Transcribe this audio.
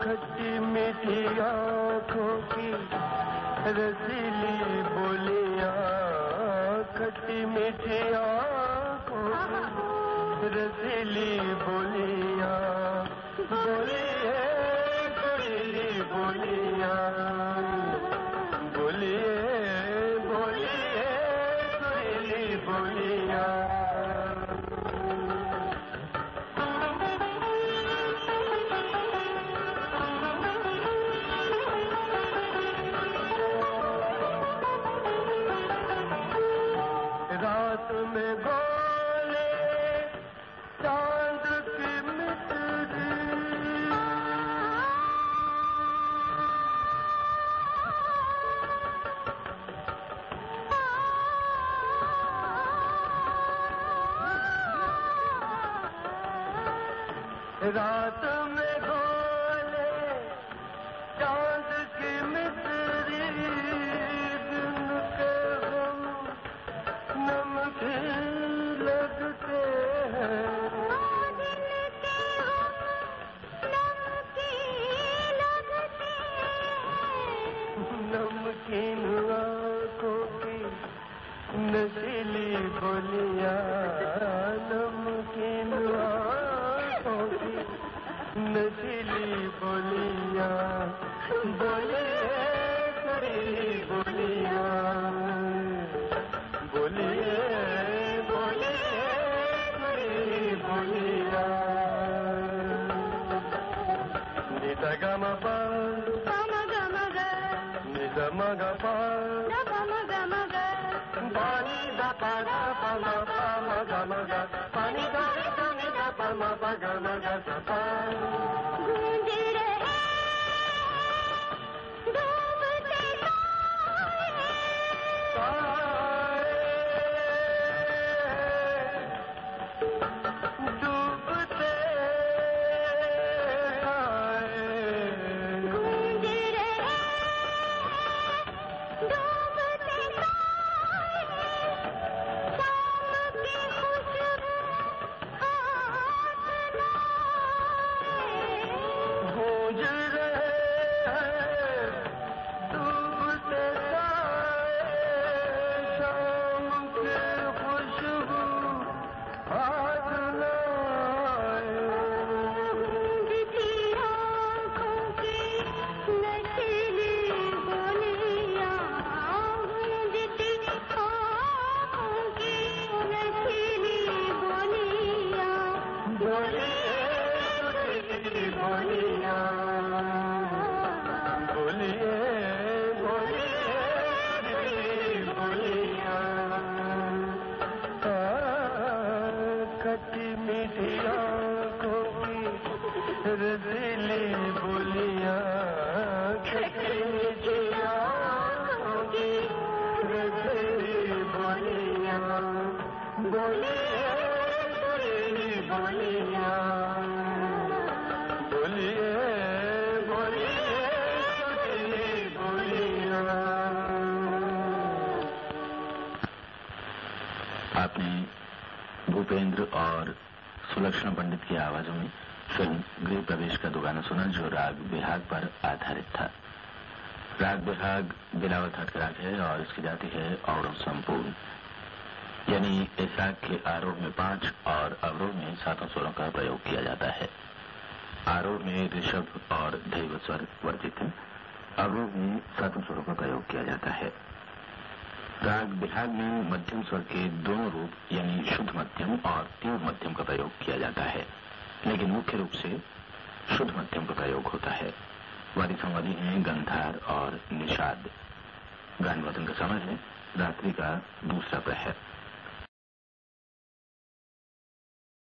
खट्टी मीठी आँखों की रसीली बोलियां, खट्टी मीठी आँखों की रसीली बोलियां, बोलिए सुरीली बोलियां, बोलिए बोलिए सुरीली बोलियां। रात में बोले चांद की मिस्री, रात में बोले चांद की मिस्री, दिन के हम नमकीन लगते हैं, दिन के हम नमकीन लगते हैं, नमकीन आँखों की नशीली बोलियां, नमकीन आँखों की नशीली बोलियां, बोलिए सुरीली बोलियां, बोलिए बोलिए सुरीली बोलियां। निदा गा मा पा गम गम ग, निदा मा गा पा गम गम ग, पानी दा पा गा पा मा पा मा गा मा गा, पानी गा रे गा नि दा पा मा पा गा मा गा सा पा। गूंज रहे डूबते तारे, डूबते तारे, गूंज रहे डूबते तारे, शाम की खुशबू हाथ लाए, गूंज रहे हैं डूबते तारे, शाम की खुशबू हाथ लाए, गूंजती आँखों की नशीली बोलियां, गूंजती आँखों की नशीली बोलियां, बोलिए सुरीली बोलियां, बोलिए बोलिए सुरीली बोलियां। खट्टी मीठी आँखों की रसीली बोलियां, खट्टी मीठी आँखों की रसीली बोलियां, बोलिए सुरीली बोलियां, बोलिए बोलिए सुरीली बोलियां। आपने भूपेंद्र और सुलक्षणा पंडित की आवाजों में फिल्म गृह प्रवेश का दो गाना सुना, जो राग बिहाग पर आधारित था। राग बिहाग बिलावल थाट का राग है और इसकी जाति है औरव संपूर्ण, यानी इस राग के आरोह में 5 और अवरोह में 7 स्वरों का प्रयोग किया जाता है। आरोह में ऋषभ और दैव स्वर वर्जित है, अवरोह में 7 स्वरों का प्रयोग किया जाता है। राग बिहाग में मध्यम स्वर के दोनों रूप यानी शुद्ध मध्यम और तीव्र मध्यम का प्रयोग किया जाता है, लेकिन मुख्य रूप से शुद्ध मध्यम का प्रयोग होता है। वादी संवादी हैं गंधार और निषाद। गान वादन का समय है रात्रि का दूसरा प्रहर।